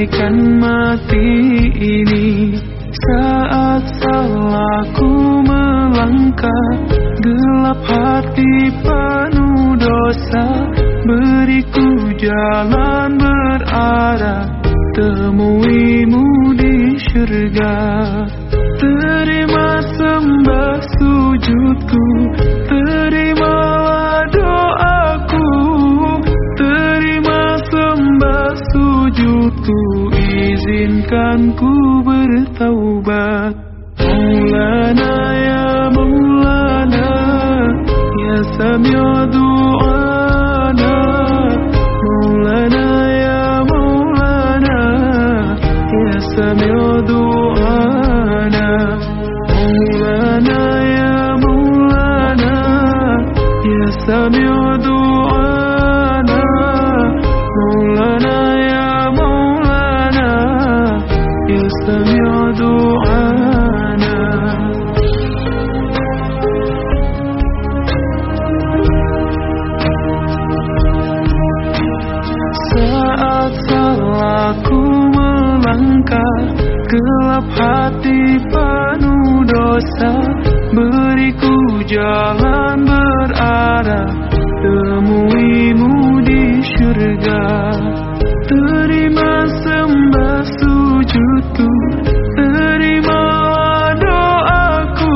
bagaikan mati ini. Saat salahku melangkah, gelap hati penuh dosa, beriku jalan berarah, temuimu di syurga. Terima sembah sujudku, terimalah doaku, terima sembah sujudku, izinkan ku bertaubat. Maulana ya Maulana, ya Sami'a du'ana. Maulana ya Maulana, ya Sami'a du'ana. Maulana ya Maulana, ya Sami'a du'ana. Maulana ya Maulana, ya Sami'a du'ana. Saat salahku melangkah, gelap hati penuh dosa, beriku jalan berarah, temuimu di syurga. Terima sembah sujudku, terimalah doaku,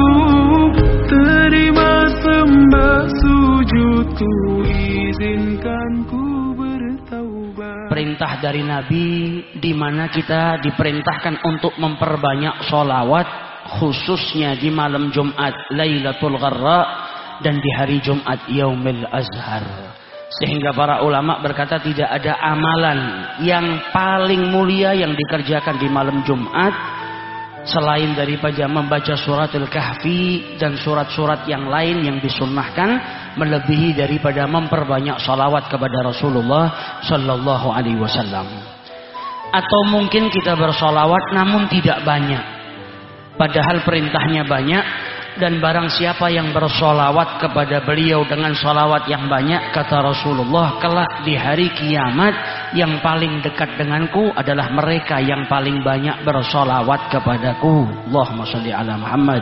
terima sembah sujudku, izinkan ku bertaubat. Perintah dari Nabi di mana kita diperintahkan untuk memperbanyak sholawat, khususnya di malam Jumat Lailatul Gharra dan di hari Jumat Yaumil Azhar. Sehingga para ulama berkata tidak ada amalan yang paling mulia yang dikerjakan di malam Jumat selain daripada membaca suratul Kahfi dan surat-surat yang lain yang disunnahkan, melebihi daripada memperbanyak salawat kepada Rasulullah Sallallahu Alaihi Wasallam. Atau mungkin kita bersalawat namun tidak banyak, padahal perintahnya banyak. Dan barang siapa yang bersolawat kepada beliau dengan solawat yang banyak, kata Rasulullah, kelak di hari kiamat yang paling dekat denganku adalah mereka yang paling banyak bersolawat kepadaku. Allahumma sholli ala Muhammad.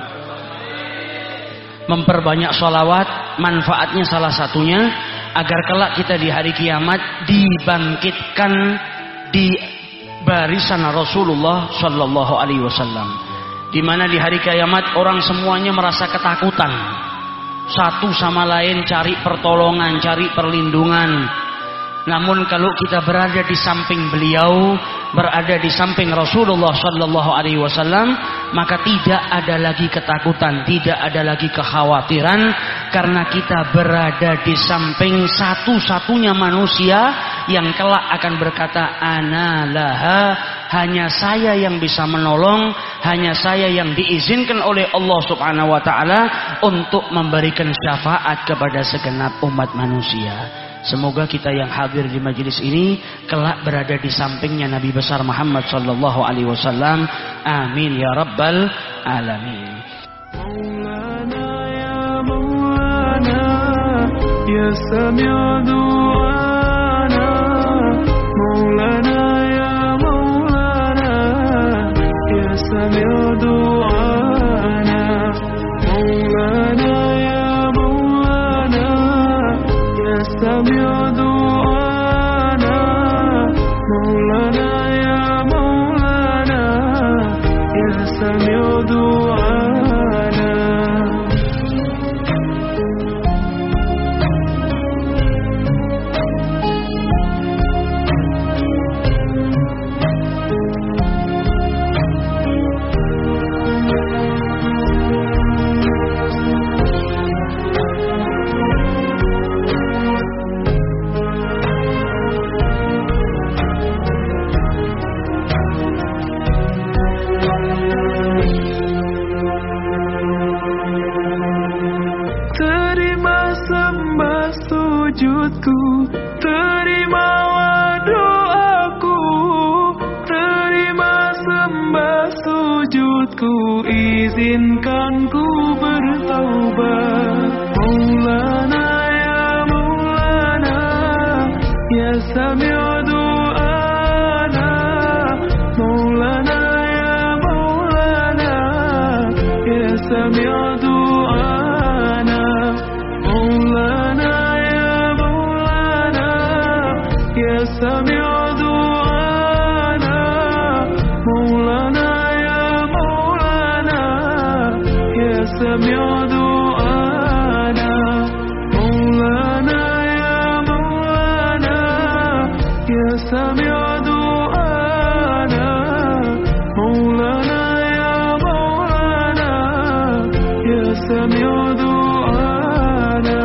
Memperbanyak solawat, manfaatnya salah satunya agar kelak kita di hari kiamat dibangkitkan di barisan Rasulullah Sallallahu Alaihi Wasallam. Di mana di hari kiamat orang semuanya merasa ketakutan, satu sama lain cari pertolongan, cari perlindungan. Namun kalau kita berada di samping beliau, berada di samping Rasulullah Sallallahu Alaihi Wasallam, maka tidak ada lagi ketakutan, tidak ada lagi kekhawatiran, karena kita berada di samping satu-satunya manusia yang kelak akan berkata, ana laha, hanya saya yang bisa menolong, hanya saya yang diizinkan oleh Allah Subhanahu wa taala untuk memberikan syafaat kepada segenap umat manusia. Semoga kita yang hadir di majelis ini kelak berada di sampingnya Nabi besar Muhammad sallallahu alaihi wasallam. Amin ya rabbal alamin. Maulana ya Maulana, ya Sami'a du'ana. Maulana ya Maulana, ya Sami'a du'ana. Maulana ya Maulana, ya Sami'a du'ana. Maulana ya Maulana, ya Sami'a du'ana. Sujudku, terimalah doaku, terima sembah sujudku, izinkan ku bertaubat. Maulana ya Maulana, ya Sami'a du'ana. سميع دعانا مولانا يا مولانا يا سميع دعانا مولانا يا مولانا يا سميع دعانا مولانا يا مولانا يا سميع دعانا مولانا يا مولانا يا سميع دعانا.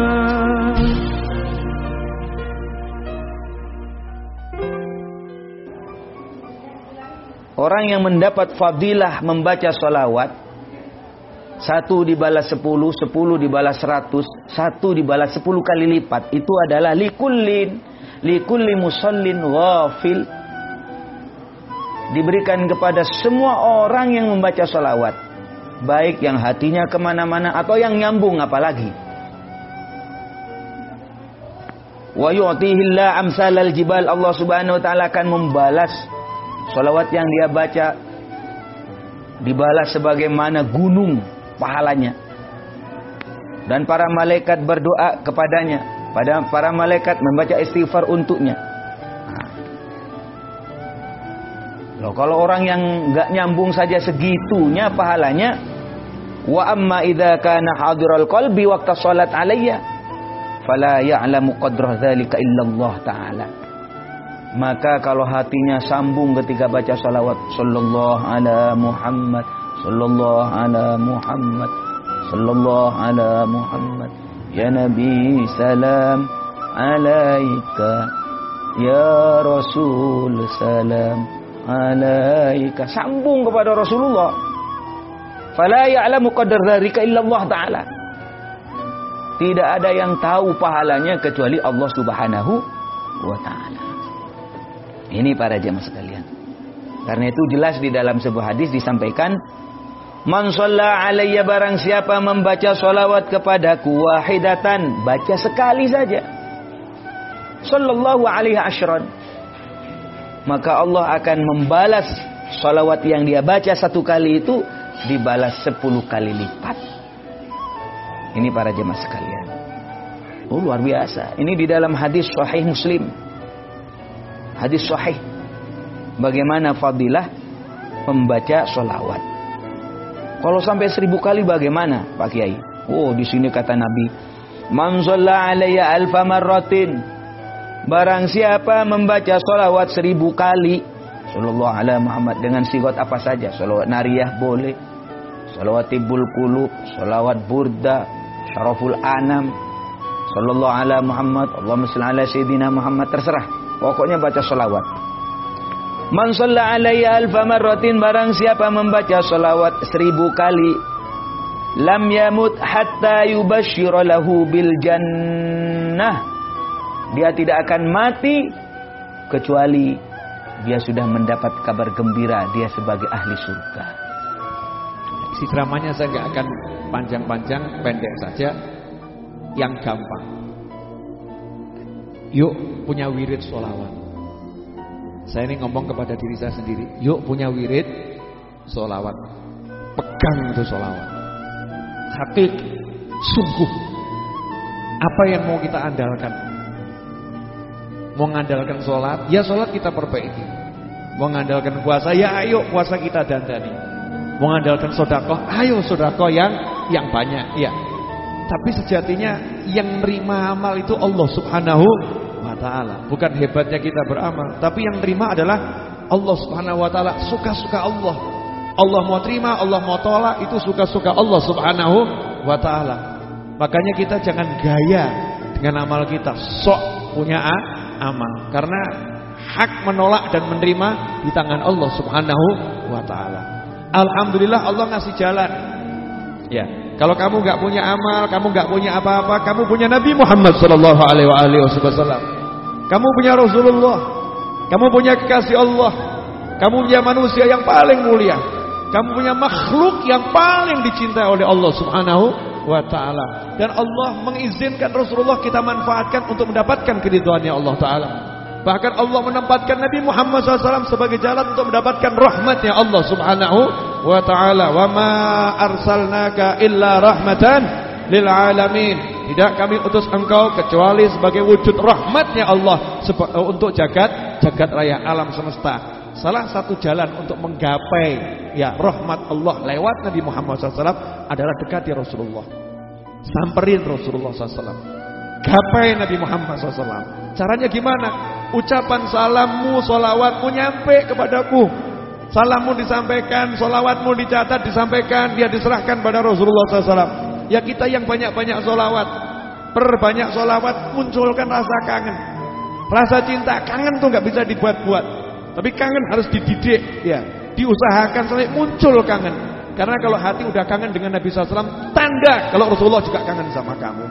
Orang yang mendapat fadilah membaca sholawat, satu dibalas sepuluh, sepuluh dibalas seratus, satu dibalas sepuluh kali lipat. Itu adalah likullin, likulli musallin ghafil. Diberikan kepada semua orang yang membaca sholawat, baik yang hatinya kemana-mana atau yang nyambung apalagi. Wa yu'tihillah amsalal jibal. Allah subhanahu wa ta'ala akan membalas sholawat yang dia baca, dibalas sebagaimana gunung pahalanya. Dan para malaikat berdoa kepadanya, pada para malaikat membaca istighfar untuknya. Nah. Loh, kalau orang yang nggak nyambung saja segitunya pahalanya. Wa amma idza kana hadiral qalbi waqta shalat alayya fala ya'lamu qadra dzalika illallah ta'ala. Maka kalau hatinya sambung ketika baca salawat sallallahu ala Muhammad sallallahu ala Muhammad sallallahu ala Muhammad ya Nabi salam alaika ya Rasul salam alaika, sambung kepada Rasulullah. Fala ya'lamu qadar dzalika illallah ta'ala. Tidak ada yang tahu pahalanya kecuali Allah Subhanahu wa ta'ala. Ini para jemaah sekalian. Karena itu jelas di dalam sebuah hadis disampaikan, man shalla alayya, barang siapa membaca sholawat kepadaku wahidatan, baca sekali saja, sallallahu alaihi asyran, maka Allah akan membalas sholawat yang dia baca satu kali itu dibalas sepuluh kali lipat. Ini para jemaah sekalian. Oh, luar biasa. Ini di dalam hadis sahih Muslim. Hadis sahih. Bagaimana fadilah membaca sholawat. Kalau sampai seribu kali bagaimana Pak Kiai? Oh, di sini kata Nabi, man shalla alayya alfa marratin, barang siapa membaca sholawat seribu kali, sallallahu ala Muhammad, dengan sigot apa saja, sholawat nariyah boleh, sholawat tibul qulub, sholawat burda, syaraful anam, sallallahu ala Muhammad, Allahumma shalli ala sayyidina Muhammad, terserah. Pokoknya baca sholawat. Man shalla alayya alfa marratin, barang siapa membaca sholawat seribu kali, lam yamut hatta yubashshira lahu bil jannah, dia tidak akan mati kecuali dia sudah mendapat kabar gembira dia sebagai ahli surga. Isi ceramahnya saya nggak akan panjang-panjang, pendek saja, yang gampang. Yuk punya wirid sholawat. Saya ini ngomong kepada diri saya sendiri. Yuk punya wirid sholawat. Pegang itu sholawat. Hakiki, sungguh. Apa yang mau kita andalkan? Mau ngandalkan sholat, ya sholat kita perbaiki. Mau ngandalkan puasa, ya ayo puasa kita dandani. Mau ngandalkan sodakoh, ayo sodakoh yang yang banyak. Ya. Tapi sejatinya yang menerima amal itu Allah Subhanahu wa ta'ala. Bukan hebatnya kita beramal, tapi yang menerima adalah Allah Subhanahu wa ta'ala. Suka-suka Allah. Allah mau terima, Allah mau tolak, itu suka-suka Allah Subhanahu wa ta'ala. Makanya kita jangan gaya dengan amal kita, sok punya amal. Karena hak menolak dan menerima di tangan Allah Subhanahu wa ta'ala. Alhamdulillah Allah ngasih jalan. Ya, kalau kamu nggak punya amal, kamu nggak punya apa-apa, kamu punya Nabi Muhammad sallallahu alaihi wasallam. Kamu punya Rasulullah. Kamu punya kekasih Allah. Kamu punya manusia yang paling mulia. Kamu punya makhluk yang paling dicintai oleh Allah Subhanahu wa ta'ala. Dan Allah mengizinkan Rasulullah kita manfaatkan untuk mendapatkan keridhaannya Allah ta'ala. Bahkan Allah menempatkan Nabi Muhammad sallallahu alaihi wasallam sebagai jalan untuk mendapatkan rahmatnya Allah Subhanahu wa ta'ala, "Wa ma arsalnaka illa rahmatan lil alamin." Tidak kami utus engkau kecuali sebagai wujud rahmatnya Allah untuk jagat jagat raya alam semesta. Salah satu jalan untuk menggapai ya rahmat Allah lewat Nabi Muhammad shallallahu alaihi wasallam adalah dekati Rasulullah, samperin Rasulullah shallallahu alaihi wasallam, gapai Nabi Muhammad shallallahu alaihi wasallam. Caranya gimana? Ucapan salammu, solawatmu nyampe kepadaku. Salammu disampaikan, solawatmu dicatat, disampaikan, dia diserahkan pada Rasulullah shallallahu alaihi wasallam. Ya kita yang banyak-banyak solawat, perbanyak solawat, munculkan rasa kangen, rasa cinta. Kangen tuh nggak bisa dibuat-buat, tapi kangen harus dididik, ya, diusahakan sampai muncul kangen. Karena kalau hati udah kangen dengan Nabi shallallahu alaihi wasallam, tanda kalau Rasulullah juga kangen sama kamu.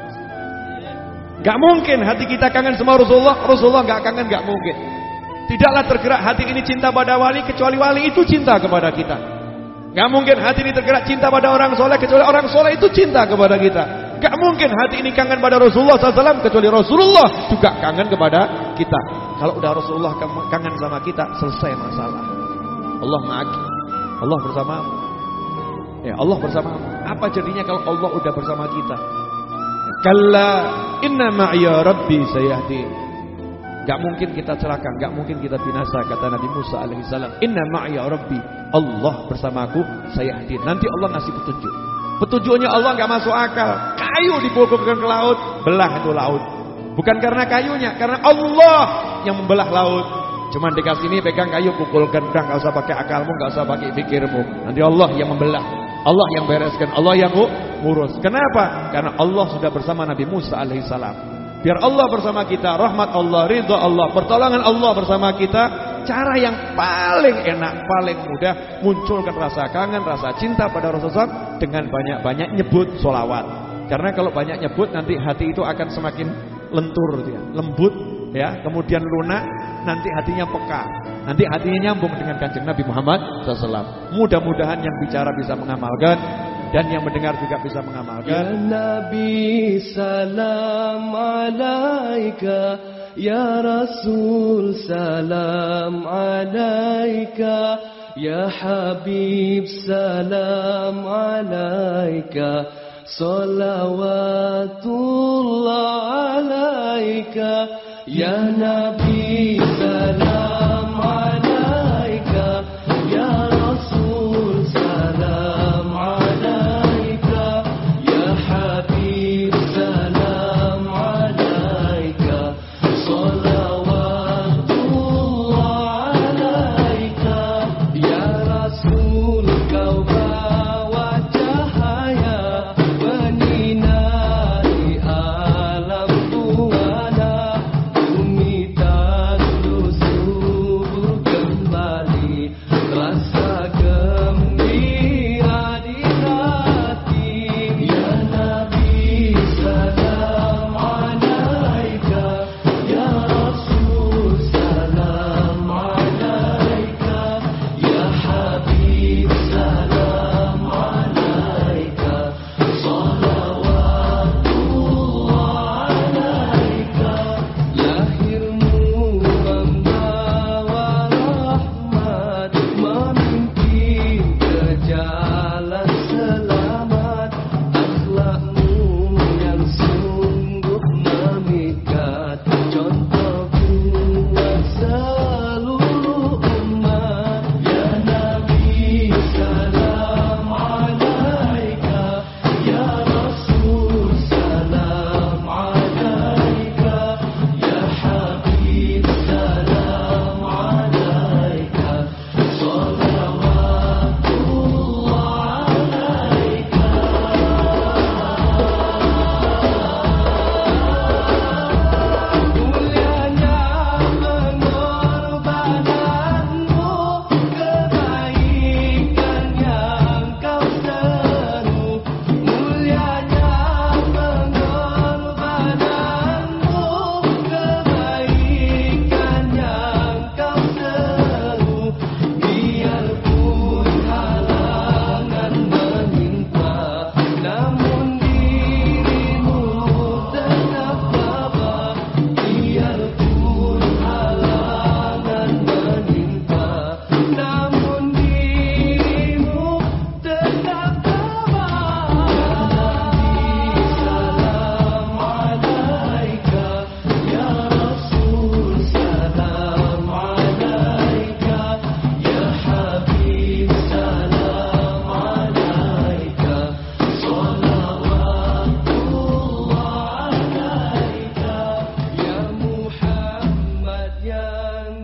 Gak mungkin hati kita kangen sama Rasulullah, Rasulullah gak kangen, gak mungkin. Tidaklah tergerak hati ini cinta pada wali kecuali wali itu cinta kepada kita. Gak mungkin hati ini tergerak cinta pada orang soleh kecuali orang soleh itu cinta kepada kita. Gak mungkin hati ini kangen pada Rasulullah shallallahu alaihi wasallam kecuali Rasulullah juga kangen kepada kita. Kalau udah Rasulullah kangen sama kita, selesai masalah. Allah ma'aki, Allah bersamamu. Ya, Allah bersamamu. Apa jadinya kalau Allah udah bersama kita? Kalla inna ma'iya rabbi sayahdi. Gak mungkin kita celaka, gak mungkin kita binasa, kata Nabi Musa alaihissalam. Inna ma'iya rabbi, Allah bersamaku sayahdi. Nanti Allah ngasih petunjuk. Petunjuknya Allah gak masuk akal. Kayu dipukulkan ke laut, belah itu laut. Bukan karena kayunya, karena Allah yang membelah laut. Cuman dikasih ini, pegang kayu, pukulkan. Udah gak usah pakai akalmu, gak usah pakai pikirmu. Nanti Allah yang membelah, Allah yang bereskan, Allah yang ngurus. Kenapa? Karena Allah sudah bersama Nabi Musa alaihissalam. Biar Allah bersama kita, rahmat Allah, ridha Allah, pertolongan Allah bersama kita. Cara yang paling enak, paling mudah, munculkan rasa kangen, rasa cinta pada Rasulullah dengan banyak-banyak nyebut solawat. Karena kalau banyak nyebut, nanti hati itu akan semakin lentur, dia, lembut, ya, kemudian lunak, nanti hatinya peka. Nanti hatinya nyambung dengan kanjeng Nabi Muhammad shallallahu alaihi wasallam. Mudah-mudahan yang bicara bisa mengamalkan dan yang mendengar juga bisa mengamalkan. Ya Nabi salam alaika, ya Rasul salam alaika, ya Habib salam alaika, salawatullah alaika, ya Nabi salam alaika, ya Rasul salam alaika, ya Habib salam alaika, salawatullah alaika, ya Rasul kau bawa cahaya menyinari alam tuana, bumi tak yang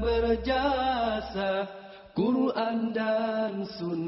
berjasa, Quran dan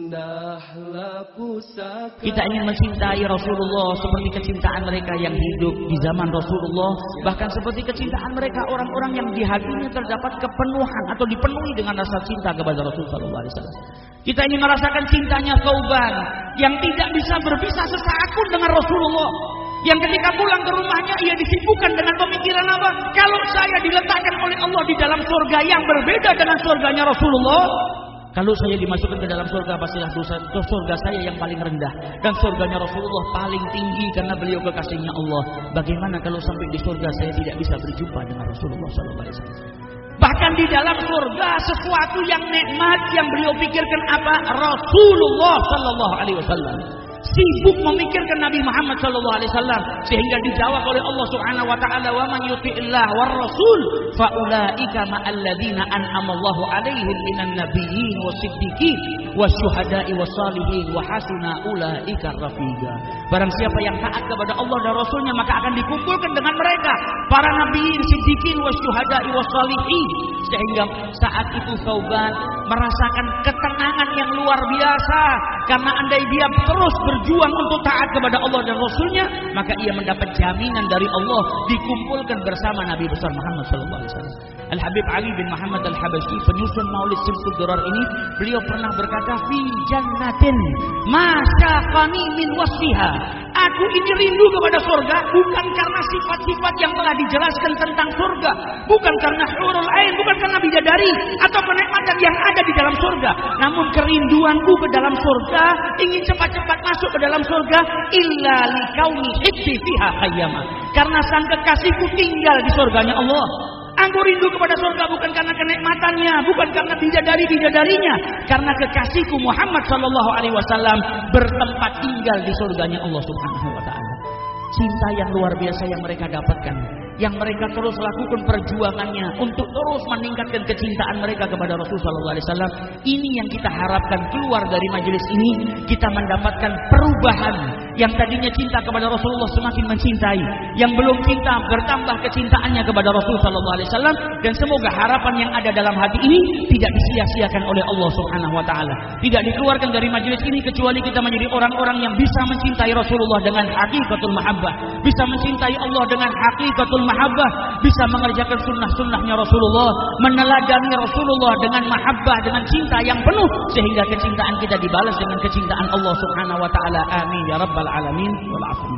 sunnahlah pusaka. Kita ingin mencintai Rasulullah seperti kecintaan mereka yang hidup di zaman Rasulullah, bahkan seperti kecintaan mereka orang-orang yang di hatinya terdapat kepenuhan atau dipenuhi dengan rasa cinta kepada Rasul sallallahu alaihi wasallam. Kita ingin merasakan cintanya Thauban yang tidak bisa berpisah sesaat pun dengan Rasulullah, yang ketika pulang ke rumahnya ia disibukkan dengan pemikiran apa? Kalau saya diletakkan oleh Allah di dalam surga yang berbeda dengan surganya Rasulullah, kalau saya dimasukkan ke dalam surga, pastilah dosa, surga saya yang paling rendah dan surganya Rasulullah paling tinggi karena beliau kekasihnya Allah. Bagaimana kalau sampai di surga saya tidak bisa berjumpa dengan Rasulullah sallallahu alaihi wasallam? Bahkan di dalam surga sesuatu yang nikmat yang beliau pikirkan apa? Rasulullah sallallahu alaihi wasallam. Sibuk memikirkan Nabi Muhammad sallallahu alaihi wasallam sehingga dijawab oleh Allah Subhanahu wa taala, "Wa man yuti'illah war rasul fa ulaika ma'al ladzina an'ama Allahu 'alaihim minan nabiyyin wasiddiqin wasyuhada'i wassalihin wa hasuna ulaika rafiqa." Barang siapa yang taat kepada Allah dan Rasulnya maka akan dikumpulkan dengan mereka para nabiyin, siddiqin, wasyuhada'i wassalihin. Sehingga saat itu Thauban merasakan ketenangan yang luar biasa karena andai dia terus berjuang untuk taat kepada Allah dan Rasulnya, maka ia mendapat jaminan dari Allah dikumpulkan bersama Nabi besar Muhammad sallallahu alaihi wasallam. Al-Habib Ali bin Muhammad Al-Habasyi, penyusun Maulid Simsud Durar ini, beliau pernah berkata, "Fi jannatin ma syaqani min wasfiha." Aku ini rindu kepada surga bukan karena sifat-sifat yang telah dijelaskan tentang surga, bukan karena hurul ain, bukan karena bidadari atau kenikmatan yang ada di dalam surga, namun kerinduanku ke dalam surga, ingin cepat-cepat masuk ke dalam surga, illa likauni hibbi fiha khayyama, karena sang kekasihku tinggal di surganya Allah. Aku rindu kepada surga bukan karena kenikmatannya, bukan karena bidadari-bidadarinya, karena kekasihku Muhammad sallallahu alaihi wasallam bertempat tinggal di surganya Allah Subhanahu wa taala. Cinta yang luar biasa yang mereka dapatkan, yang mereka terus lakukan perjuangannya untuk terus meningkatkan kecintaan mereka kepada Rasul sallallahu alaihi wasallam. Ini yang kita harapkan keluar dari majelis ini, kita mendapatkan perubahan. Yang tadinya cinta kepada Rasulullah semakin mencintai, yang belum cinta bertambah kecintaannya kepada Rasul sallallahu alaihi wasallam, dan semoga harapan yang ada dalam hati ini tidak disia-siakan oleh Allah Subhanahu wa taala. Tidak dikeluarkan dari majelis ini kecuali kita menjadi orang-orang yang bisa mencintai Rasulullah dengan hakikatul mahabbah, bisa mencintai Allah dengan hakikatul mahabbah, bisa mengerjakan sunnah-sunnahnya Rasulullah, meneladani Rasulullah dengan mahabbah, dengan cinta yang penuh, sehingga kecintaan kita dibalas dengan kecintaan Allah Subhanahu wa taala. Amin ya rabbal alamin wal afwi.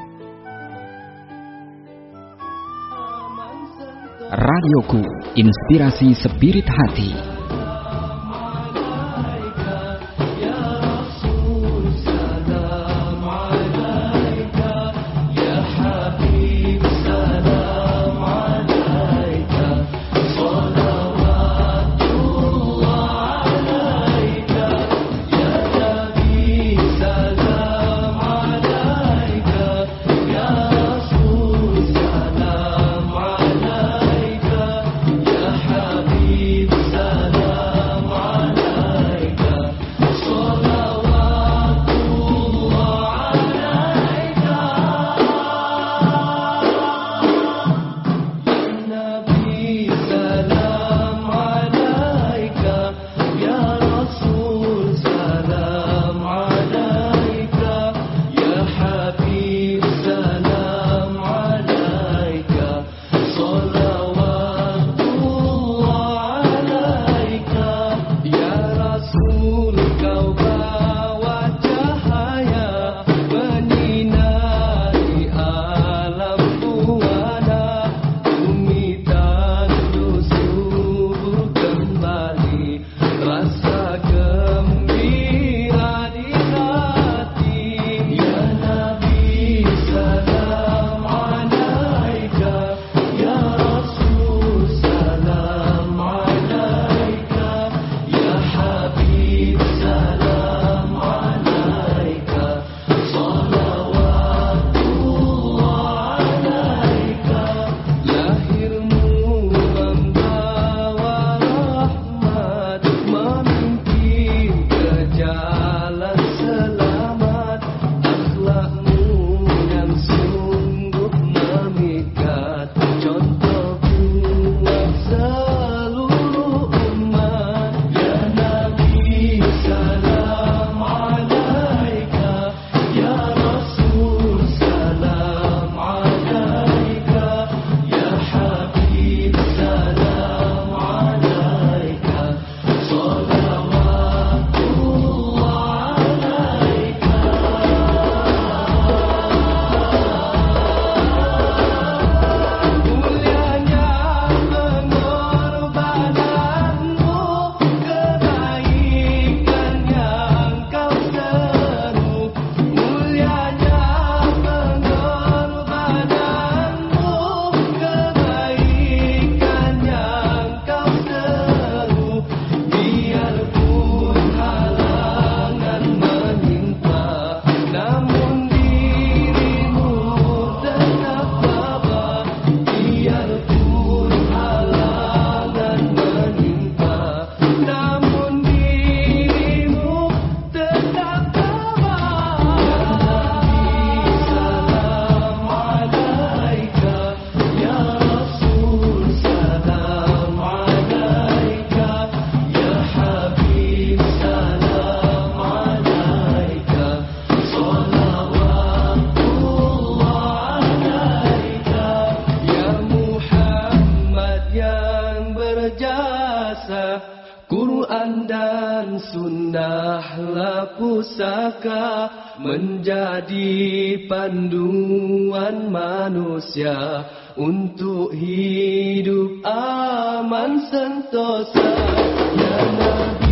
Radioku, inspirasi spirit hati. Salam berjasa. Quran dan sunnahlah pusaka menjadi panduan manusia untuk hidup aman sentosa. Ya Nabi